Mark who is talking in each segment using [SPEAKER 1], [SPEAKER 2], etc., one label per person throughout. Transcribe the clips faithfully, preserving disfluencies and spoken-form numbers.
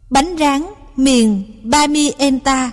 [SPEAKER 1] Bánh rán miền Bamienta.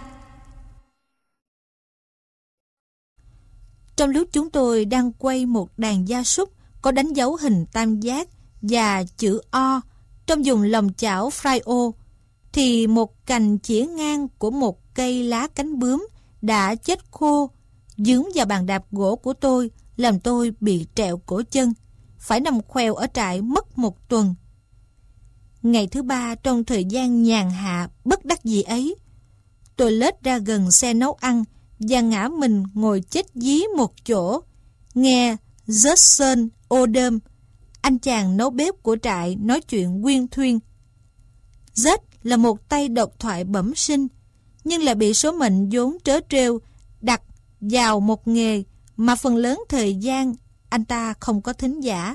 [SPEAKER 1] Trong lúc chúng tôi đang quay một đàn gia súc có đánh dấu hình tam giác và chữ O trong vùng lòng chảo Frio, thì một cành chĩa ngang của một cây lá cánh bướm đã chết khô dướng vào bàn đạp gỗ của tôi, làm tôi bị trẹo cổ chân, phải nằm khoèo ở trại mất một tuần. Ngày thứ ba trong thời gian nhàn hạ bất đắc dĩ ấy, tôi lết ra gần xe nấu ăn và ngã mình ngồi chết dí một chỗ, nghe Judson Odom, anh chàng nấu bếp của trại, nói chuyện uyên thuyên. Jud là một tay độc thoại bẩm sinh, nhưng là bị số mệnh vốn trớ trêu đặt vào một nghề mà phần lớn thời gian anh ta không có thính giả.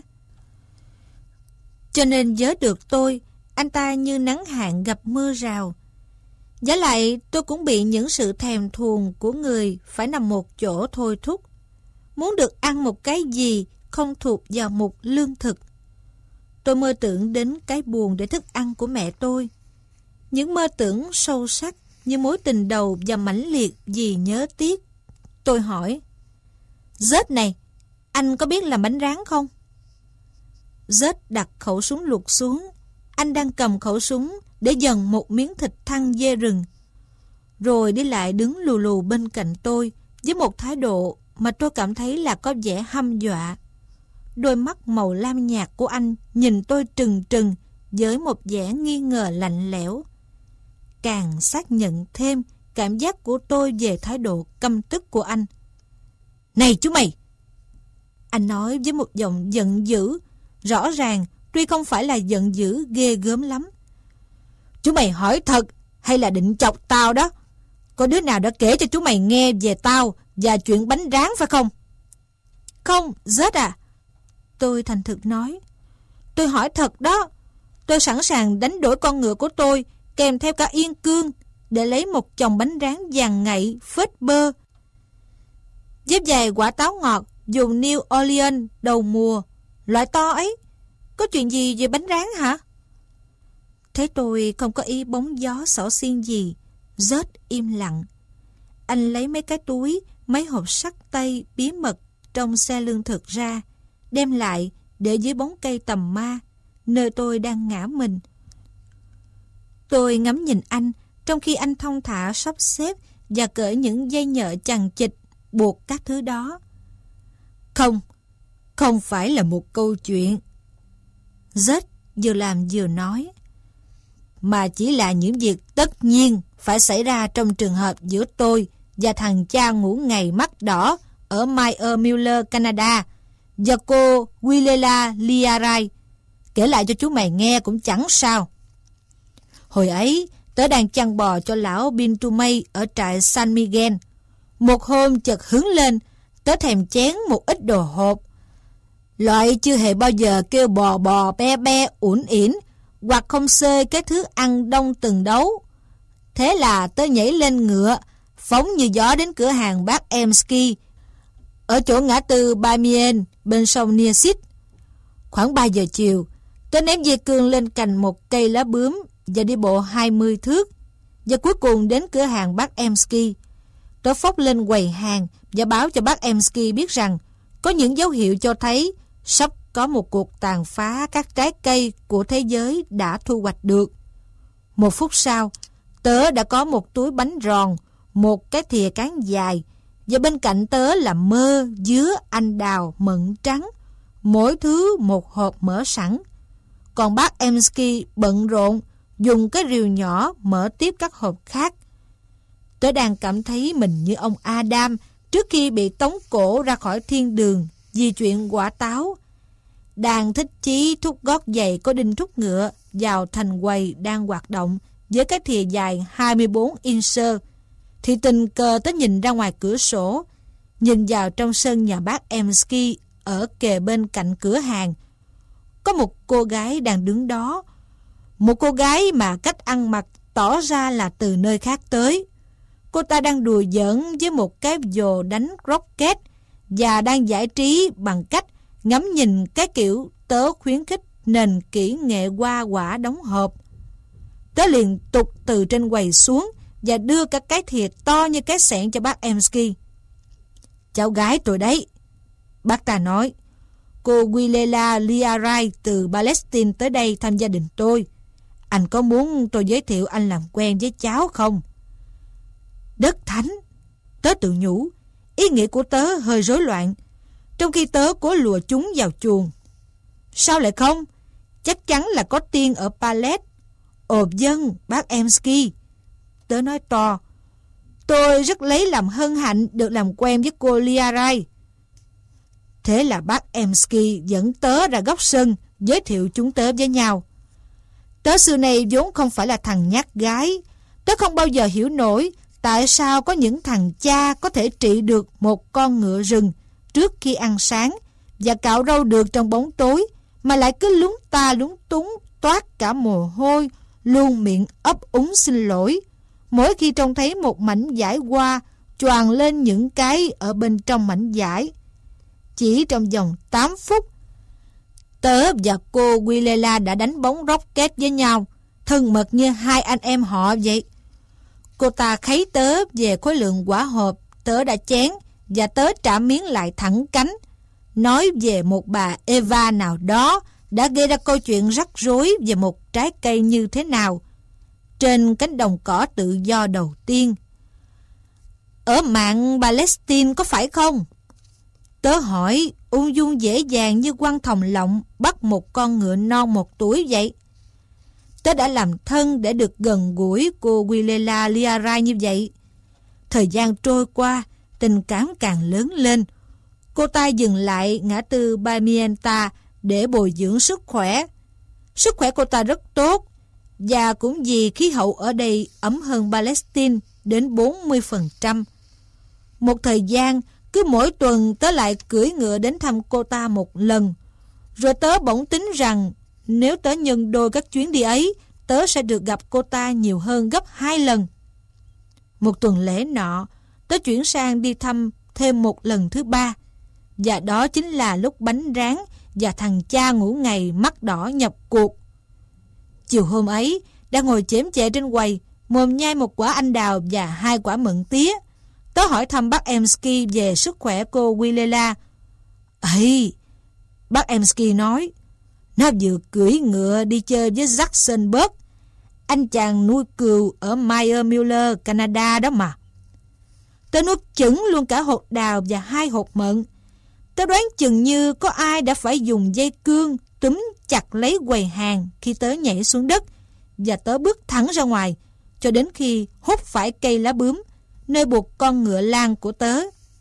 [SPEAKER 1] Cho nên với được tôi, anh ta như nắng hạn gặp mưa rào. Giả lại tôi cũng bị những sự thèm thuồng của người phải nằm một chỗ thôi thúc, muốn được ăn một cái gì không thuộc vào mục lương thực. Tôi mơ tưởng đến cái buồn để thức ăn của mẹ tôi. Những mơ tưởng sâu sắc như mối tình đầu và mãnh liệt vì nhớ tiếc. Tôi hỏi: Jud này, anh có biết làm bánh rán không? Jud đặt khẩu súng lục xuống. Anh đang cầm khẩu súng để dần một miếng thịt thăn dê rừng, rồi đi lại đứng lù lù bên cạnh tôi với một thái độ mà tôi cảm thấy là có vẻ hăm dọa. Đôi mắt màu lam nhạt của anh nhìn tôi trừng trừng với một vẻ nghi ngờ lạnh lẽo, càng xác nhận thêm cảm giác của tôi về thái độ căm tức của anh. Này chú mày! Anh nói với một giọng giận dữ, rõ ràng tuy không phải là giận dữ ghê gớm lắm. Chú mày hỏi thật hay là định chọc tao đó? Có đứa nào đã kể cho chú mày nghe về tao và chuyện bánh rán phải không? Không, Jud à. Tôi thành thực nói. Tôi hỏi thật đó. Tôi sẵn sàng đánh đổi con ngựa của tôi kèm theo cả yên cương để lấy một chồng bánh rán vàng ngậy phết bơ với vài quả táo ngọt dùng New Orleans đầu mùa, loại to ấy. Có chuyện gì về bánh rán hả? Thấy tôi không có ý bóng gió xỏ xiên gì, Jud im lặng. Anh lấy mấy cái túi, mấy hộp sắt tay bí mật trong xe lương thực ra, đem lại để dưới bóng cây tầm ma, nơi tôi đang ngã mình. Tôi ngắm nhìn anh, trong khi anh thong thả sắp xếp và cởi những dây nhợ chằng chịt buộc các thứ đó. Không, không phải là một câu chuyện. Jud vừa làm vừa nói, mà chỉ là những việc tất nhiên phải xảy ra trong trường hợp giữa tôi và thằng cha ngủ ngày mắt đỏ ở Meyer Miller, Canada, và cô Willela Liarai. Kể lại cho chú mày nghe cũng chẳng sao. Hồi ấy, tớ đang chăn bò cho lão Bintumay ở trại San Miguel. Một hôm chợt hứng lên, tớ thèm chén một ít đồ hộp. Loại chưa hề bao giờ kêu bò bò be be uẩn ỉn, hoặc không xê cái thứ ăn đông từng đấu. Thế là tớ nhảy lên ngựa, phóng như gió đến cửa hàng bác Emsky ở chỗ ngã tư Bamien bên sông Niesit. Khoảng ba giờ chiều, tớ ném dây cương lên cành một cây lá bướm và đi bộ hai mươi thước, và cuối cùng đến cửa hàng bác Emsky. Tớ phóc lên quầy hàng và báo cho bác Emsky biết rằng có những dấu hiệu cho thấy sắp có một cuộc tàn phá các trái cây của thế giới đã thu hoạch được. Một phút sau, tớ đã có một túi bánh ròn, một cái thìa cán dài, và bên cạnh tớ là mơ, dứa, anh đào, mận trắng, mỗi thứ một hộp mở sẵn. Còn bác Emsky bận rộn dùng cái rìu nhỏ mở tiếp các hộp khác. Tớ đang cảm thấy mình như ông Adam trước khi bị tống cổ ra khỏi thiên đường vì chuyện quả táo. Đang thích chí thúc gót giày có đinh thúc ngựa vào thành quầy đang hoạt động với cái thìa dài hai mươi bốn inch, thì tình cờ tớ nhìn ra ngoài cửa sổ, nhìn vào trong sân nhà bác Emsky ở kề bên cạnh cửa hàng. Có một cô gái đang đứng đó, một cô gái mà cách ăn mặc tỏ ra là từ nơi khác tới. Cô ta đang đùa giỡn với một cái vồ đánh rocket và đang giải trí bằng cách ngắm nhìn cái kiểu tớ khuyến khích nền kỹ nghệ hoa quả đóng hộp. Tớ liền tụt từ trên quầy xuống và đưa cả cái thìa to như cái xẻng cho bác Emski. Cháu gái tôi đấy, bác ta nói. Cô Wilela Liarai từ Palestine tới đây thăm gia đình tôi. Anh có muốn tôi giới thiệu anh làm quen với cháu không? Đất thánh, tớ tự nhủ. Ý nghĩa của tớ hơi rối loạn, trong khi tớ cố lùa chúng vào chuồng. Sao lại không? Chắc chắn là có tiên ở Palestine. Ồ dân, bác Emski, tớ nói to. Tôi rất lấy làm hân hạnh được làm quen với cô Liarai. Thế là bác Emski dẫn tớ ra góc sân, giới thiệu chúng tớ với nhau. Tớ xưa này vốn không phải là thằng nhát gái. Tớ không bao giờ hiểu nổi tại sao có những thằng cha có thể trị được một con ngựa rừng trước khi ăn sáng và cạo râu được trong bóng tối, mà lại cứ lúng ta lúng túng toát cả mồ hôi, luôn miệng ấp úng xin lỗi mỗi khi trông thấy một mảnh vải hoa choàng lên những cái ở bên trong mảnh vải. Chỉ trong vòng tám phút, tớ và cô Wilela đã đánh bóng rocket với nhau, thân mật như hai anh em họ vậy. Cô ta kháy tớ về khối lượng quả hộp tớ đã chén, và tớ trả miếng lại thẳng cánh, nói về một bà Eva nào đó đã gây ra câu chuyện rắc rối về một trái cây như thế nào trên cánh đồng cỏ tự do đầu tiên. Ở mạn Palestine có phải không? Tớ hỏi ung dung dễ dàng như quăng thòng lọng bắt một con ngựa non một tuổi vậy. Tớ đã làm thân để được gần gũi cô Wilela Liarai như vậy. Thời gian trôi qua, tình cảm càng lớn lên. Cô ta dừng lại ngã tư Bamienta để bồi dưỡng sức khỏe. Sức khỏe cô ta rất tốt, và cũng vì khí hậu ở đây ấm hơn Palestine đến bốn mươi phần trăm. Một thời gian, cứ mỗi tuần tớ lại cưỡi ngựa đến thăm cô ta một lần. Rồi tớ bỗng tính rằng nếu tớ nhân đôi các chuyến đi ấy, tớ sẽ được gặp cô ta nhiều hơn gấp hai lần. Một tuần lễ nọ, tớ chuyển sang đi thăm thêm một lần thứ ba. Và đó chính là lúc bánh rán và thằng cha ngủ ngày mắt đỏ nhập cuộc. Chiều hôm ấy, đang ngồi chém chệ trên quầy, mồm nhai một quả anh đào và hai quả mận tía. Tớ hỏi thăm bác Emski về sức khỏe cô Wilela. Ấy, bác Emski nói, nó vừa cưỡi ngựa đi chơi với Jacksonburg, anh chàng nuôi cừu ở Meyer Muller, Canada đó mà. Tớ nuốt chửng luôn cả hột đào và hai hột mận. Tớ đoán chừng như có ai đã phải dùng dây cương túm chặt lấy quầy hàng khi tớ nhảy xuống đất, và tớ bước thẳng ra ngoài cho đến khi hút phải cây lá bướm nơi buộc con ngựa lang của tớ.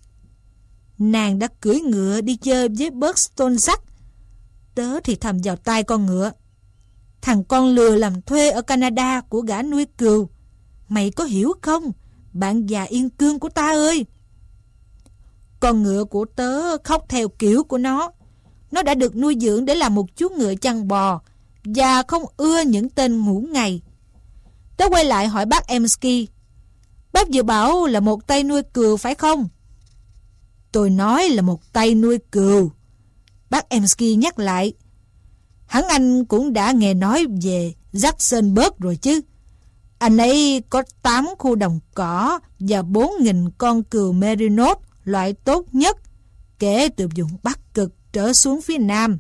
[SPEAKER 1] Nàng đã cưỡi ngựa đi chơi với Buxton Jack. Tớ thì thầm vào tai con ngựa. Thằng con lừa làm thuê ở Canada của gã nuôi cừu. Mày có hiểu không, bạn già yên cương của ta ơi? Con ngựa của tớ khóc theo kiểu của nó. Nó đã được nuôi dưỡng để làm một chú ngựa chăn bò và không ưa những tên ngủ ngày. Tớ quay lại hỏi bác Emski. Bác vừa bảo là một tay nuôi cừu phải không? Tôi nói là một tay nuôi cừu, bác Emski nhắc lại. Hẳn anh cũng đã nghe nói về Jacksonburg rồi chứ. Anh ấy có tám khu đồng cỏ và bốn nghìn con cừu Merinos loại tốt nhất, kể từ vùng Bắc Cực trở xuống phía Nam.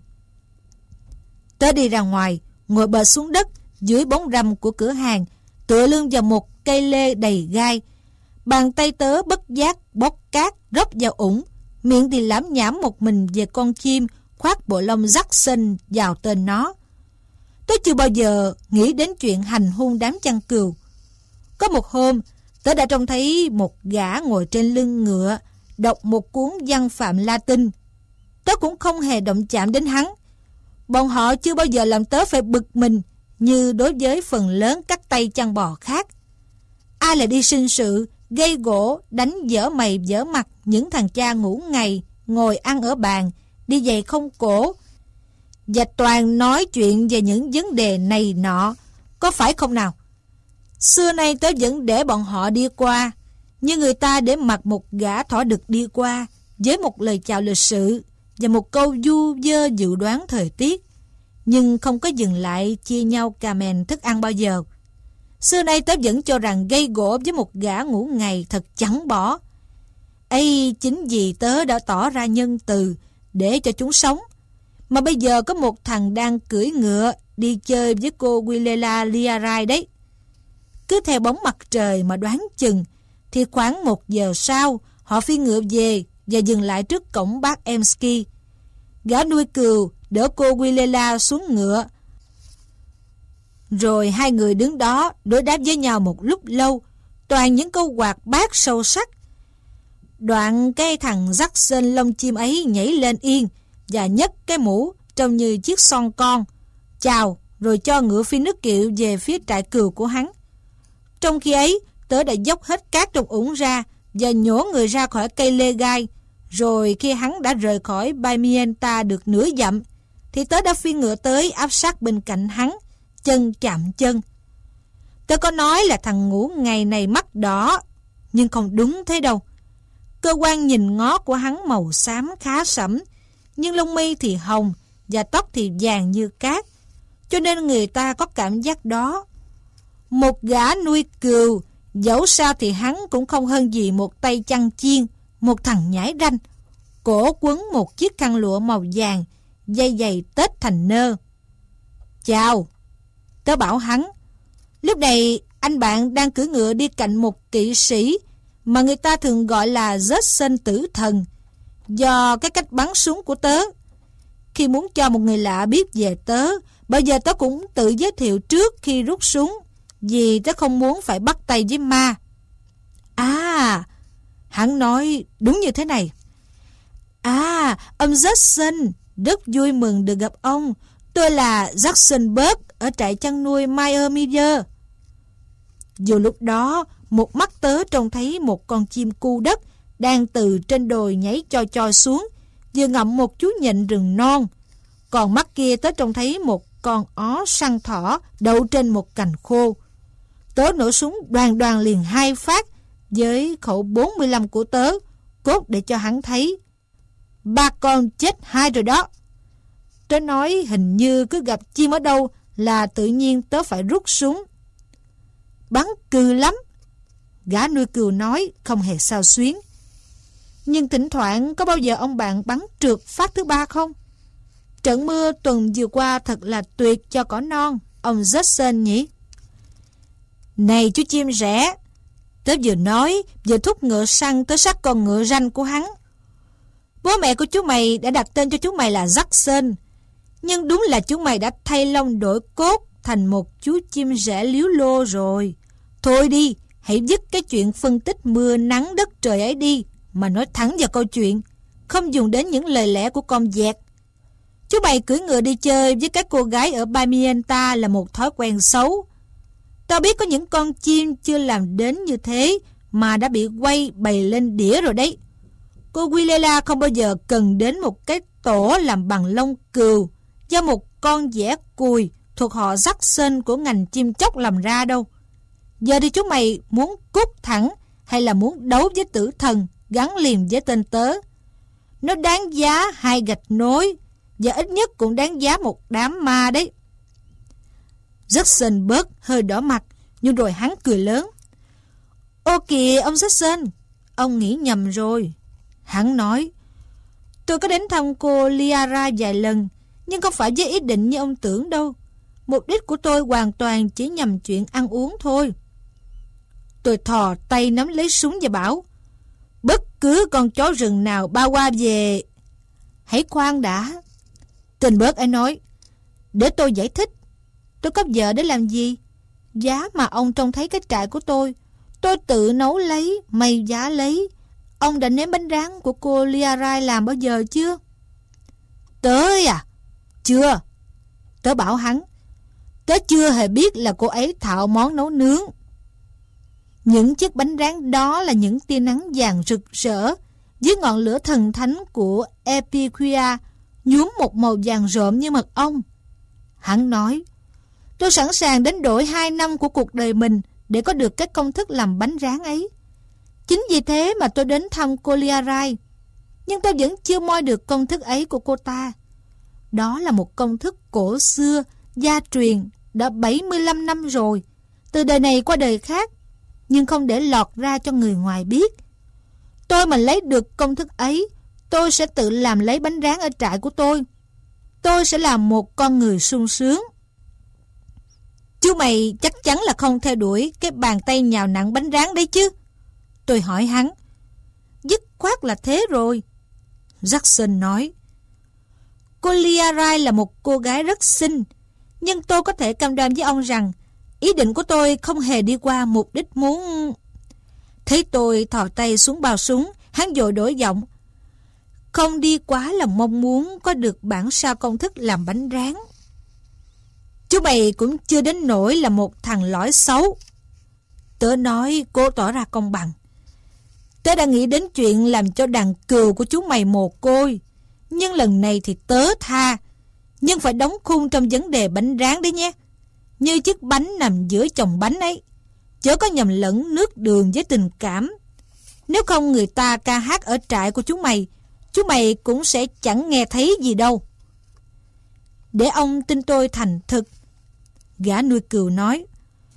[SPEAKER 1] Tớ đi ra ngoài, ngồi bệt xuống đất dưới bóng râm của cửa hàng, tựa lưng vào một cây lê đầy gai. Bàn tay tớ bất giác bóc cát rót vào ủng, miệng thì lảm nhảm một mình về con chim khoác bộ lông Jackson vào tên nó. Tớ chưa bao giờ nghĩ đến chuyện hành hung đám chăn cừu. Có một hôm, tớ đã trông thấy một gã ngồi trên lưng ngựa đọc một cuốn văn phạm Latin. Tớ cũng không hề động chạm đến hắn. Bọn họ chưa bao giờ làm tớ phải bực mình như đối với phần lớn các tay chăn bò khác. Ai là đi sinh sự, gây gỗ, đánh dở mày dở mặt những thằng cha ngủ ngày, ngồi ăn ở bàn, đi giày không cổ, và toàn nói chuyện về những vấn đề này nọ, có phải không nào? Xưa nay tớ vẫn để bọn họ đi qua, như người ta để mặc một gã thỏ đực đi qua, với một lời chào lịch sự và một câu du vơ dự đoán thời tiết, nhưng không có dừng lại chia nhau cà mèn thức ăn bao giờ. Xưa nay tớ vẫn cho rằng gây gổ với một gã ngủ ngày thật chẳng bỏ. Ấy chính vì tớ đã tỏ ra nhân từ để cho chúng sống. Mà bây giờ có một thằng đang cưỡi ngựa đi chơi với cô Willela Liarai đấy. Cứ theo bóng mặt trời mà đoán chừng thì khoảng một giờ sau họ phi ngựa về và dừng lại trước cổng bác Emsky. Gã nuôi cừu đỡ cô Willela xuống ngựa. Rồi hai người đứng đó đối đáp với nhau một lúc lâu, toàn những câu hoạt bát sâu sắc. Đoạn cái thằng Jackson lông chim ấy nhảy lên yên và nhấc cái mũ trông như chiếc son con, chào rồi cho ngựa phi nước kiệu về phía trại cừu của hắn. Trong khi ấy, tớ đã dốc hết cát trong ủng ra và nhổ người ra khỏi cây lê gai. Rồi khi hắn đã rời khỏi Pimienta được nửa dặm, thì tớ đã phi ngựa tới áp sát bên cạnh hắn, chân chạm chân. Tớ có nói là thằng ngủ ngày này mắt đỏ, nhưng không đúng thế đâu. Cơ quan nhìn ngó của hắn màu xám khá sẫm, nhưng lông mi thì hồng và tóc thì vàng như cát, cho nên người ta có cảm giác đó. Một gã nuôi cừu, dẫu sao thì hắn cũng không hơn gì một tay chăn chiên, một thằng nhãi ranh, cổ quấn một chiếc khăn lụa màu vàng, dây giày tết thành nơ. Chào, tớ bảo hắn. Lúc này anh bạn đang cưỡi ngựa đi cạnh một kỵ sĩ mà người ta thường gọi là Jackson tử thần, do cái cách bắn súng của tớ. Khi muốn cho một người lạ biết về tớ, bao giờ tớ cũng tự giới thiệu trước khi rút súng, vì tớ không muốn phải bắt tay với ma. À, hắn nói đúng như thế này. À, ông Jackson, rất vui mừng được gặp ông. Tôi là Jacksonburg ở trại chăn nuôi Meyer Miller. Dù lúc đó, một mắt tớ trông thấy một con chim cu đất đang từ trên đồi nhảy choi choi xuống, vừa ngậm một chú nhện rừng non. Còn mắt kia tớ trông thấy một con ó săn thỏ đậu trên một cành khô. Tớ nổ súng đoàn đoàn liền hai phát với khẩu bốn mươi lăm của tớ, cốt để cho hắn thấy. Ba con chết hai rồi đó. Tớ nói hình như cứ gặp chim ở đâu là tự nhiên tớ phải rút súng. Bắn cừ lắm, gã nuôi cừu nói không hề xao xuyến. Nhưng thỉnh thoảng có bao giờ ông bạn bắn trượt phát thứ ba không? Trận mưa tuần vừa qua thật là tuyệt cho cỏ non, ông Jackson nhỉ? Này chú chim rẻ, tớ vừa nói vừa thúc ngựa săn tới sát con ngựa ranh của hắn. Bố mẹ của chú mày đã đặt tên cho chú mày là Jackson, nhưng đúng là chú mày đã thay lông đổi cốt thành một chú chim rẻ líu lô rồi. Thôi đi, hãy dứt cái chuyện phân tích mưa nắng đất trời ấy đi, mà nói thẳng vào câu chuyện, không dùng đến những lời lẽ của con dẹt. Chú mày cưỡi ngựa đi chơi với các cô gái ở Pimienta là một thói quen xấu. Tao biết có những con chim chưa làm đến như thế mà đã bị quay bày lên đĩa rồi đấy. Cô Willela không bao giờ cần đến một cái tổ làm bằng lông cừu do một con dẻ cùi thuộc họ Jackson của ngành chim chóc làm ra đâu. Giờ thì chúng mày muốn cút thẳng hay là muốn đấu với tử thần gắn liền với tên tớ? Nó đáng giá hai gạch nối và ít nhất cũng đáng giá một đám ma đấy. Jackson bớt hơi đỏ mặt, nhưng rồi hắn cười lớn. Ô kìa ông Jackson, ông nghĩ nhầm rồi. Hắn nói, tôi có đến thăm cô Liara vài lần, nhưng không phải với ý định như ông tưởng đâu. Mục đích của tôi hoàn toàn chỉ nhằm chuyện ăn uống thôi. Tôi thò tay nắm lấy súng và bảo, bất cứ con chó rừng nào bao qua về... Hãy khoan đã. Tên bớt ấy nói, để tôi giải thích. Tôi có vợ để làm gì? Giá mà ông trông thấy cái trại của tôi, tôi tự nấu lấy, may giá lấy. Ông đã nếm bánh rán của cô Liarai làm bao giờ chưa? Tớ à? Chưa. Tớ bảo hắn, tớ chưa hề biết là cô ấy thạo món nấu nướng. Những chiếc bánh rán đó là những tia nắng vàng rực rỡ dưới ngọn lửa thần thánh của Epicure, nhuốm một màu vàng rộm như mật ong. Hắn nói, tôi sẵn sàng đánh đổi hai năm của cuộc đời mình để có được cái công thức làm bánh rán ấy. Chính vì thế mà tôi đến thăm cô Liarai. Nhưng tôi vẫn chưa moi được công thức ấy của cô ta. Đó là một công thức cổ xưa, gia truyền, đã bảy mươi lăm năm rồi. từ đời này qua đời khác, nhưng không để lọt ra cho người ngoài biết. Tôi mà lấy được công thức ấy, tôi sẽ tự làm lấy bánh rán ở trại của tôi. Tôi sẽ làm một con người sung sướng. Chú mày chắc chắn là không theo đuổi cái bàn tay nhào nặn bánh rán đấy chứ? Tôi hỏi hắn. Dứt khoát là thế rồi, Jackson nói. Cô Lia Rai là một cô gái rất xinh, nhưng tôi có thể cam đoan với ông rằng ý định của tôi không hề đi qua mục đích muốn... Thấy tôi thò tay xuống bao súng, hắn vội đổi giọng. Không đi quá là mong muốn có được bản sao công thức làm bánh rán. Chú mày cũng chưa đến nỗi là một thằng lõi xấu. Tớ nói cố tỏ ra công bằng. Tớ đã nghĩ đến chuyện làm cho đàn cừu của chú mày mồ côi, nhưng lần này thì tớ tha. Nhưng phải đóng khung trong vấn đề bánh rán đấy nhé. Như chiếc bánh nằm giữa chồng bánh ấy, chớ có nhầm lẫn nước đường với tình cảm. Nếu không người ta ca hát ở trại của chú mày, chú mày cũng sẽ chẳng nghe thấy gì đâu. Để ông tin tôi thành thực, gã nuôi cừu nói.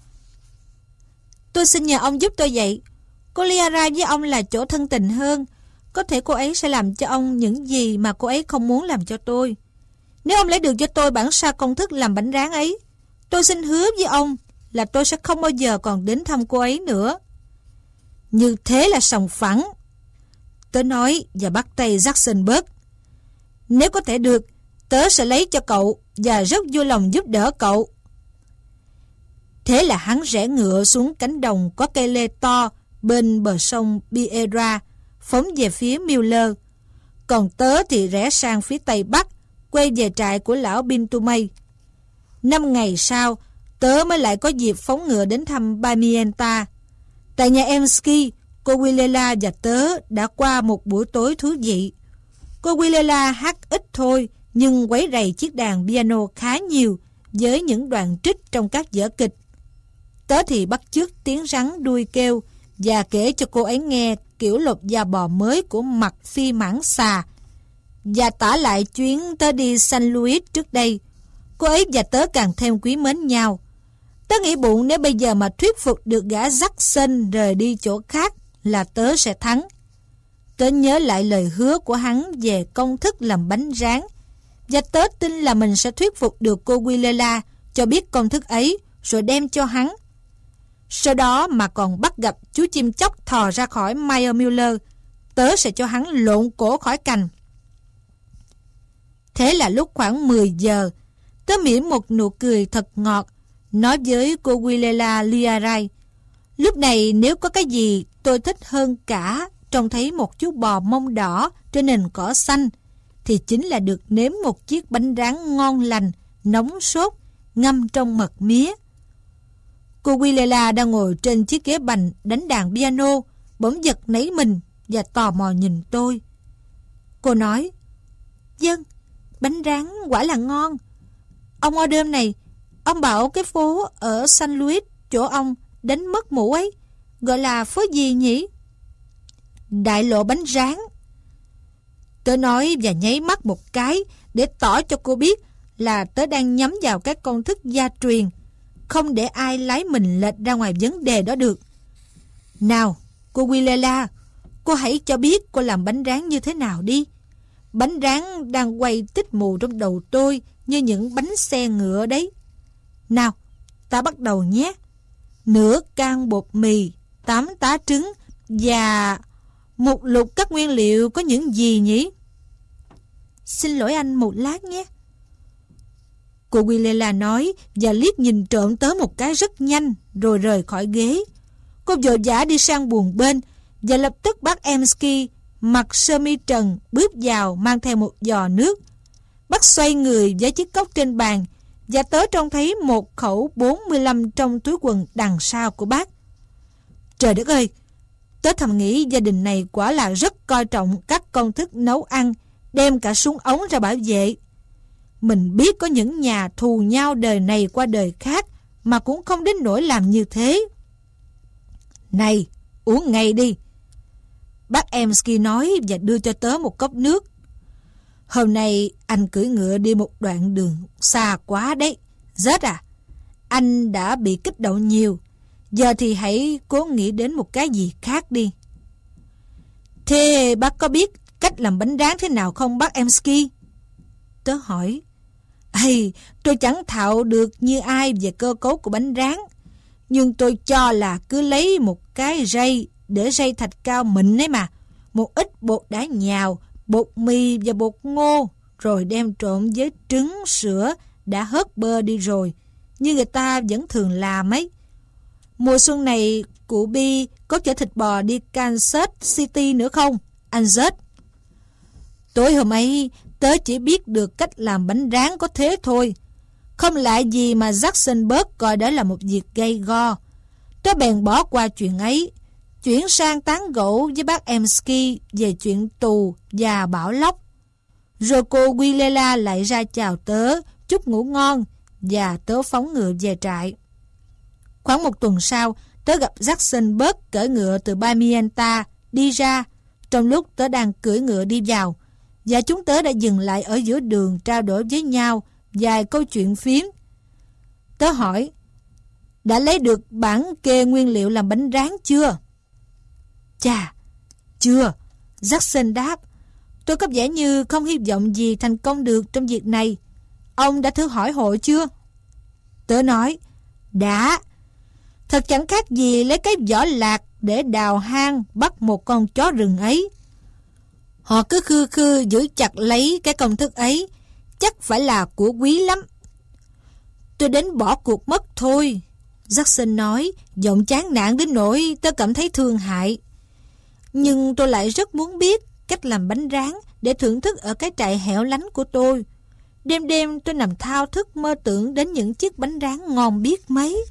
[SPEAKER 1] Tôi xin nhờ ông giúp tôi vậy. Cô Liara với ông là chỗ thân tình hơn. Có thể cô ấy sẽ làm cho ông những gì mà cô ấy không muốn làm cho tôi. Nếu ông lấy được cho tôi bản sao công thức làm bánh rán ấy, tôi xin hứa với ông là tôi sẽ không bao giờ còn đến thăm cô ấy nữa. Như thế là sòng phẳng, tớ nói và bắt tay Jackson bớt. Nếu có thể được, tớ sẽ lấy cho cậu và rất vui lòng giúp đỡ cậu. Thế là hắn rẽ ngựa xuống cánh đồng có cây lê to bên bờ sông Biera, phóng về phía Miller. Còn tớ thì rẽ sang phía tây bắc, quay về trại của lão Bintumay. Năm ngày sau, tớ mới lại có dịp phóng ngựa đến thăm Bamienta. Tại nhà Emski, cô Willela và tớ đã qua một buổi tối thú vị. Cô Willela hát ít thôi, nhưng quấy rầy chiếc đàn piano khá nhiều với những đoạn trích trong các vở kịch. Tớ thì bắt chước tiếng rắn đuôi kêu và kể cho cô ấy nghe kiểu lột da bò mới của mặt phi mãng xà, và tả lại chuyến tớ đi Saint Louis trước đây. Cô ấy và tớ càng thêm quý mến nhau. Tớ nghĩ bụng nếu bây giờ mà thuyết phục được gã Jackson rời đi chỗ khác là tớ sẽ thắng. Tớ nhớ lại lời hứa của hắn về công thức làm bánh rán, và tớ tin là mình sẽ thuyết phục được cô Willela cho biết công thức ấy rồi đem cho hắn. Sau đó mà còn bắt gặp chú chim chóc thò ra khỏi Meyer Müller, tớ sẽ cho hắn lộn cổ khỏi cành. Thế là lúc khoảng mười giờ, tớ mỉm một nụ cười thật ngọt, nói với cô Willela Liarai. Lúc này nếu có cái gì tôi thích hơn cả trông thấy một chú bò mông đỏ trên nền cỏ xanh, thì chính là được nếm một chiếc bánh rán ngon lành, nóng sốt, ngâm trong mật mía. Cô Willela đang ngồi trên chiếc ghế bành đánh đàn piano, bỗng giật nảy mình và tò mò nhìn tôi. Cô nói, Dân, bánh rán quả là ngon. Ông order này, ông bảo cái phố ở Saint Louis chỗ ông đánh mất mũ ấy, gọi là phố gì nhỉ? Đại lộ bánh rán. Tớ nói và nháy mắt một cái để tỏ cho cô biết là tớ đang nhắm vào cái công thức gia truyền, không để ai lái mình lệch ra ngoài vấn đề đó được. Nào, cô Willela, cô hãy cho biết cô làm bánh rán như thế nào đi. Bánh rán đang quay tích mù trong đầu tôi như những bánh xe ngựa đấy. Nào, ta bắt đầu nhé. Nửa can bột mì, tám tá trứng và một lục các nguyên liệu có những gì nhỉ? Xin lỗi anh một lát nhé. Cô Willela nói và liếc nhìn trộm tớ một cái rất nhanh rồi rời khỏi ghế. Cô vội vã đi sang buồng bên và lập tức bác Emski mặc sơ mi trần bước vào mang theo một giò nước. Bác xoay người với chiếc cốc trên bàn và tớ trông thấy một khẩu bốn mươi lăm trong túi quần đằng sau của bác. Trời đất ơi! Tớ thầm nghĩ gia đình này quả là rất coi trọng các công thức nấu ăn, đem cả súng ống ra bảo vệ. Mình biết có những nhà thù nhau đời này qua đời khác mà cũng không đến nỗi làm như thế. Này, uống ngay đi. Bác Emski nói và đưa cho tớ một cốc nước. Hôm nay anh cưỡi ngựa đi một đoạn đường xa quá đấy. Rết à? Anh đã bị kích động nhiều. Giờ thì hãy cố nghĩ đến một cái gì khác đi. Thế bác có biết cách làm bánh rán thế nào không bác Emsky? Tớ hỏi. Ây, tôi chẳng thạo được như ai về cơ cấu của bánh rán. Nhưng tôi cho là cứ lấy một cái rây để rây thạch cao mịn ấy mà. Một ít bột đá nhào, bột mì và bột ngô, rồi đem trộn với trứng, sữa đã hớt bơ đi rồi, như người ta vẫn thường làm ấy. Mùa xuân này cụ Bi có chở thịt bò đi Kansas City nữa không, anh Zed? Tối hôm ấy tớ chỉ biết được cách làm bánh rán có thế thôi. Không lạ gì mà Jacksonburg coi đó là một việc gay go. Tớ bèn bỏ qua chuyện ấy, chuyển sang tán gẫu với bác Emsky về chuyện tù và bảo lóc. Rồi cô Willela lại ra chào tớ, chúc ngủ ngon, và tớ phóng ngựa về trại. Khoảng một tuần sau, tớ gặp Jacksonburg cởi ngựa từ Bamienta đi ra, trong lúc tớ đang cưỡi ngựa đi vào, và chúng tớ đã dừng lại ở giữa đường trao đổi với nhau vài câu chuyện phiếm. Tớ hỏi, đã lấy được bản kê nguyên liệu làm bánh rán chưa? Chà, chưa, Jackson đáp. Tôi có vẻ như không hy vọng gì thành công được trong việc này. Ông đã thử hỏi hội chưa? Tớ nói, đã. Thật chẳng khác gì lấy cái vỏ lạc để đào hang bắt một con chó rừng ấy. Họ cứ khư khư giữ chặt lấy cái công thức ấy, chắc phải là của quý lắm. Tôi đến bỏ cuộc mất thôi, Jackson nói, giọng chán nản đến nỗi tớ cảm thấy thương hại. Nhưng tôi lại rất muốn biết cách làm bánh rán để thưởng thức ở cái trại hẻo lánh của tôi. Đêm đêm tôi nằm thao thức mơ tưởng đến những chiếc bánh rán ngon biết mấy.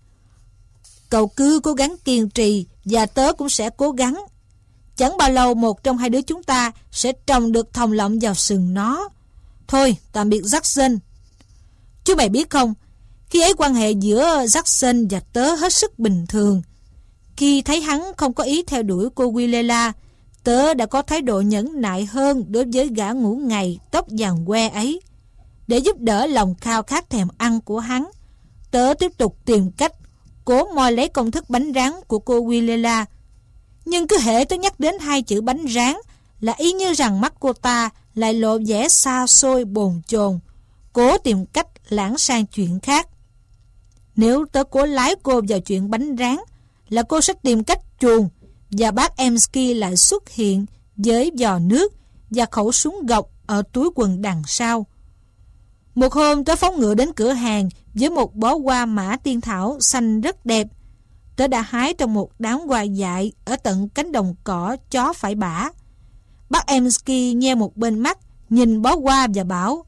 [SPEAKER 1] Cậu cứ cố gắng kiên trì và tớ cũng sẽ cố gắng. Chẳng bao lâu một trong hai đứa chúng ta sẽ trồng được thòng lọng vào sừng nó. Thôi, tạm biệt Jackson. Chú mày biết không, khi ấy quan hệ giữa Jackson và tớ hết sức bình thường. Khi thấy hắn không có ý theo đuổi cô Willela, tớ đã có thái độ nhẫn nại hơn đối với gã ngủ ngày tóc vàng que ấy. Để giúp đỡ lòng khao khát thèm ăn của hắn, tớ tiếp tục tìm cách cố moi lấy công thức bánh rán của cô Willela. Nhưng cứ hễ tớ nhắc đến hai chữ bánh rán là y như rằng mắt cô ta lại lộ vẻ xa xôi bồn chồn, cố tìm cách lãng sang chuyện khác. Nếu tớ cố lái cô vào chuyện bánh rán là cô sẽ tìm cách chuồn, và bác Emsky lại xuất hiện với giò nước và khẩu súng gọc ở túi quần đằng sau. Một hôm tớ phóng ngựa đến cửa hàng với một bó hoa mã tiên thảo xanh rất đẹp. Tớ đã hái trong một đám hoa dại ở tận cánh đồng cỏ chó phải bả. Bác Emsky nhe một bên mắt, nhìn bó hoa và bảo,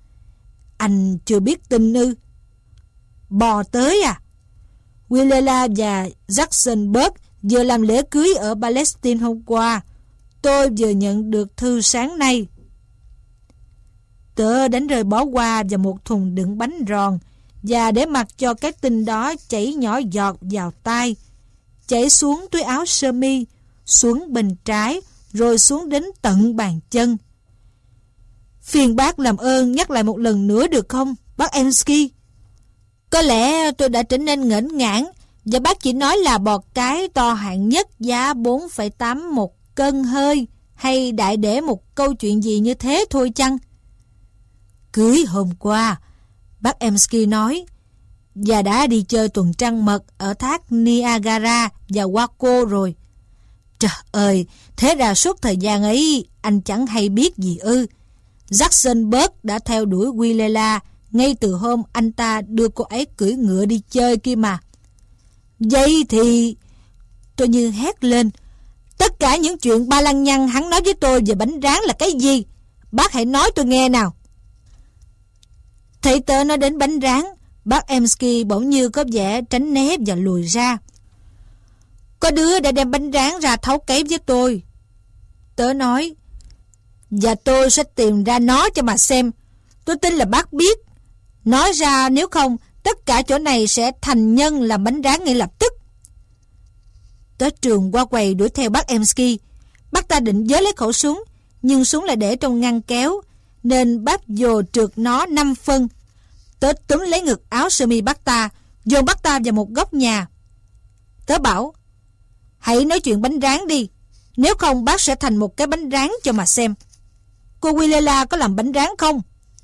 [SPEAKER 1] anh chưa biết tin ư? Bò tới à? Willela và Jacksonburg vừa làm lễ cưới ở Palestine hôm qua. Tôi vừa nhận được thư sáng nay. Tớ đánh rơi bó hoa và một thùng đựng bánh ròn, và để mặc cho cái tin đó chảy nhỏ giọt vào tai, chảy xuống túi áo sơ mi, xuống bên trái, rồi xuống đến tận bàn chân. Phiền bác làm ơn nhắc lại một lần nữa được không, bác Emsky? Có lẽ tôi đã trở nên ngễnh ngãn, và bác chỉ nói là bò cái to hạng nhất giá bốn phẩy tám một cân hơi, hay đại để một câu chuyện gì như thế thôi chăng? Cưới hôm qua, bác Emsky nói, và đã đi chơi tuần trăng mật ở thác Niagara và Waco rồi. Trời ơi, thế ra suốt thời gian ấy anh chẳng hay biết gì ư? Jacksonburg đã theo đuổi Willela ngay từ hôm anh ta đưa cô ấy cưỡi ngựa đi chơi kia mà. Vậy thì... Tôi như hét lên, tất cả những chuyện ba lăng nhăng hắn nói với tôi về bánh rán là cái gì? Bác hãy nói tôi nghe nào. Thấy tớ nói đến bánh rán, bác Emsky bỗng như có vẻ tránh né và lùi ra. Có đứa đã đem bánh rán ra thấu cấy với tôi. Tớ nói, và tôi sẽ tìm ra nó cho mà xem. Tôi tin là bác biết. Nói ra nếu không, tất cả chỗ này sẽ thành nhân làm bánh rán ngay lập tức. Tớ trường qua quầy đuổi theo bác Emsky. Bác ta định giơ lấy khẩu súng, nhưng súng lại để trong ngăn kéo, nên bác dồ trượt nó năm phân. Tớ túm lấy ngực áo sơ mi bác ta, dồn bắt ta vào một góc nhà. Tớ bảo, hãy nói chuyện bánh rán đi, nếu không bác sẽ thành một cái bánh rán cho mà xem. Cô Willela có làm bánh rán không?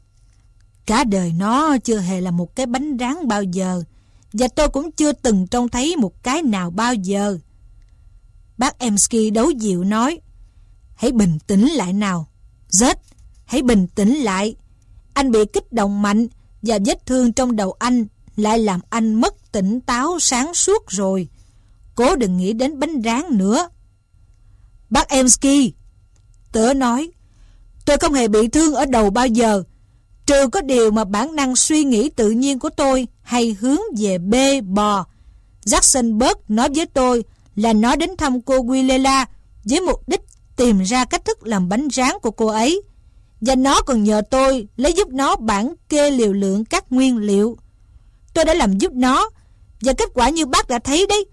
[SPEAKER 1] Cả đời nó chưa hề là một cái bánh rán bao giờ, và tôi cũng chưa từng trông thấy một cái nào bao giờ. Bác Emsky đấu dịu nói, hãy bình tĩnh lại nào. Zed, hãy bình tĩnh lại. Anh bị kích động mạnh, và vết thương trong đầu anh lại làm anh mất tỉnh táo sáng suốt rồi. Cố đừng nghĩ đến bánh rán nữa. Bác Emsky, tớ nói, tôi không hề bị thương ở đầu bao giờ, trừ có điều mà bản năng suy nghĩ tự nhiên của tôi hay hướng về bê bò. Jacksonburg nói với tôi là nó đến thăm cô Willela với mục đích tìm ra cách thức làm bánh rán của cô ấy, và nó còn nhờ tôi lấy giúp nó bản kê liều lượng các nguyên liệu. Tôi đã làm giúp nó, và kết quả như bác đã thấy đấy.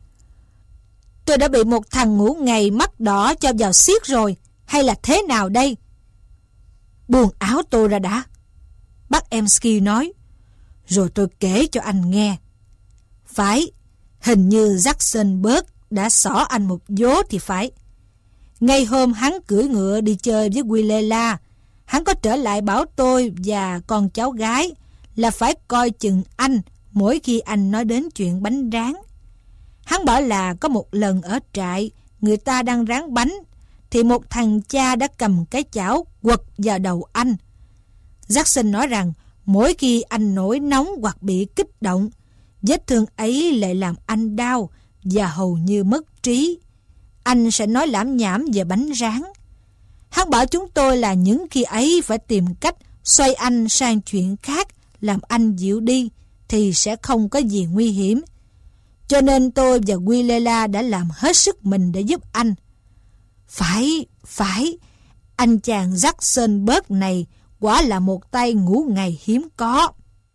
[SPEAKER 1] Tôi đã bị một thằng ngủ ngày mắt đỏ cho vào xiết rồi, hay là thế nào đây? Buông áo tôi ra đã, bác Emsky nói, rồi tôi kể cho anh nghe. Phải, hình như Jacksonburg đã xỏ anh một vố thì phải. Ngay hôm hắn cưỡi ngựa đi chơi với Willela, hắn có trở lại bảo tôi và con cháu gái là phải coi chừng anh mỗi khi anh nói đến chuyện bánh rán. Hắn bảo là có một lần ở trại, người ta đang rán bánh, thì một thằng cha đã cầm cái chảo quật vào đầu anh. Jackson nói rằng mỗi khi anh nổi nóng hoặc bị kích động, vết thương ấy lại làm anh đau và hầu như mất trí. Anh sẽ nói lảm nhảm về bánh rán. Hắn bảo chúng tôi là những khi ấy phải tìm cách xoay anh sang chuyện khác, làm anh dịu đi, thì sẽ không có gì nguy hiểm. Cho nên tôi và Willela đã làm hết sức mình để giúp anh. Phải, phải, anh chàng Jacksonburg này quả là một tay ngủ ngày hiếm có.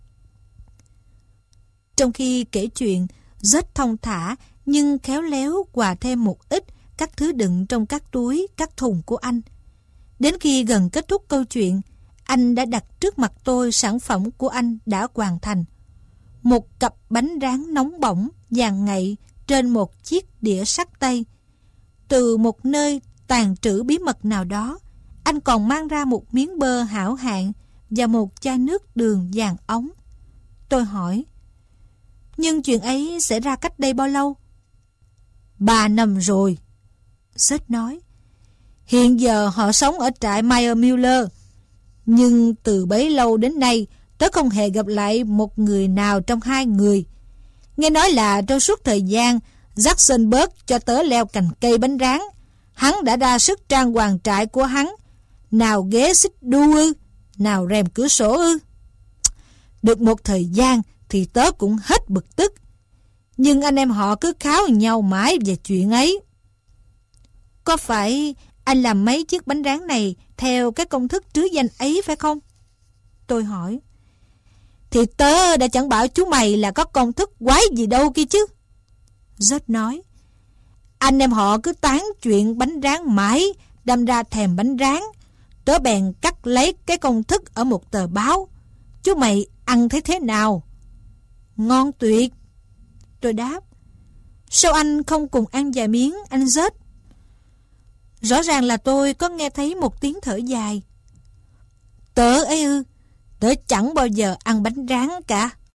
[SPEAKER 1] Trong khi kể chuyện, rất thong thả nhưng khéo léo quà thêm một ít các thứ đựng trong các túi, các thùng của anh. Đến khi gần kết thúc câu chuyện, anh đã đặt trước mặt tôi sản phẩm của anh đã hoàn thành. Một cặp bánh rán nóng bỏng, vàng ngậy trên một chiếc đĩa sắt tây. Từ một nơi tàng trữ bí mật nào đó, anh còn mang ra một miếng bơ hảo hạng và một chai nước đường vàng óng. Tôi hỏi, nhưng chuyện ấy xảy ra cách đây bao lâu? Ba năm rồi. Seth nói, hiện giờ họ sống ở trại Meyer Mueller, nhưng từ bấy lâu đến nay tớ không hề gặp lại một người nào trong hai người. Nghe nói là trong suốt thời gian Jacksonburg cho tớ leo cành cây bánh rán, hắn đã ra sức trang hoàng trại của hắn. Nào ghế xích đu ư, nào rèm cửa sổ ư. Được một thời gian thì tớ cũng hết bực tức, nhưng anh em họ cứ kháo nhau mãi về chuyện ấy. Có phải anh làm mấy chiếc bánh rán này theo cái công thức trứ danh ấy phải không? Tôi hỏi. Thì tớ đã chẳng bảo chú mày là có công thức quái gì đâu kia chứ. George nói. Anh em họ cứ tán chuyện bánh rán mãi, đâm ra thèm bánh rán. Tớ bèn cắt lấy cái công thức ở một tờ báo. Chú mày ăn thấy thế nào? Ngon tuyệt. Tôi đáp. Sao anh không cùng ăn vài miếng, anh George? Rõ ràng là tôi có nghe thấy một tiếng thở dài. Tớ ấy ư? Tớ chẳng bao giờ ăn bánh rán cả.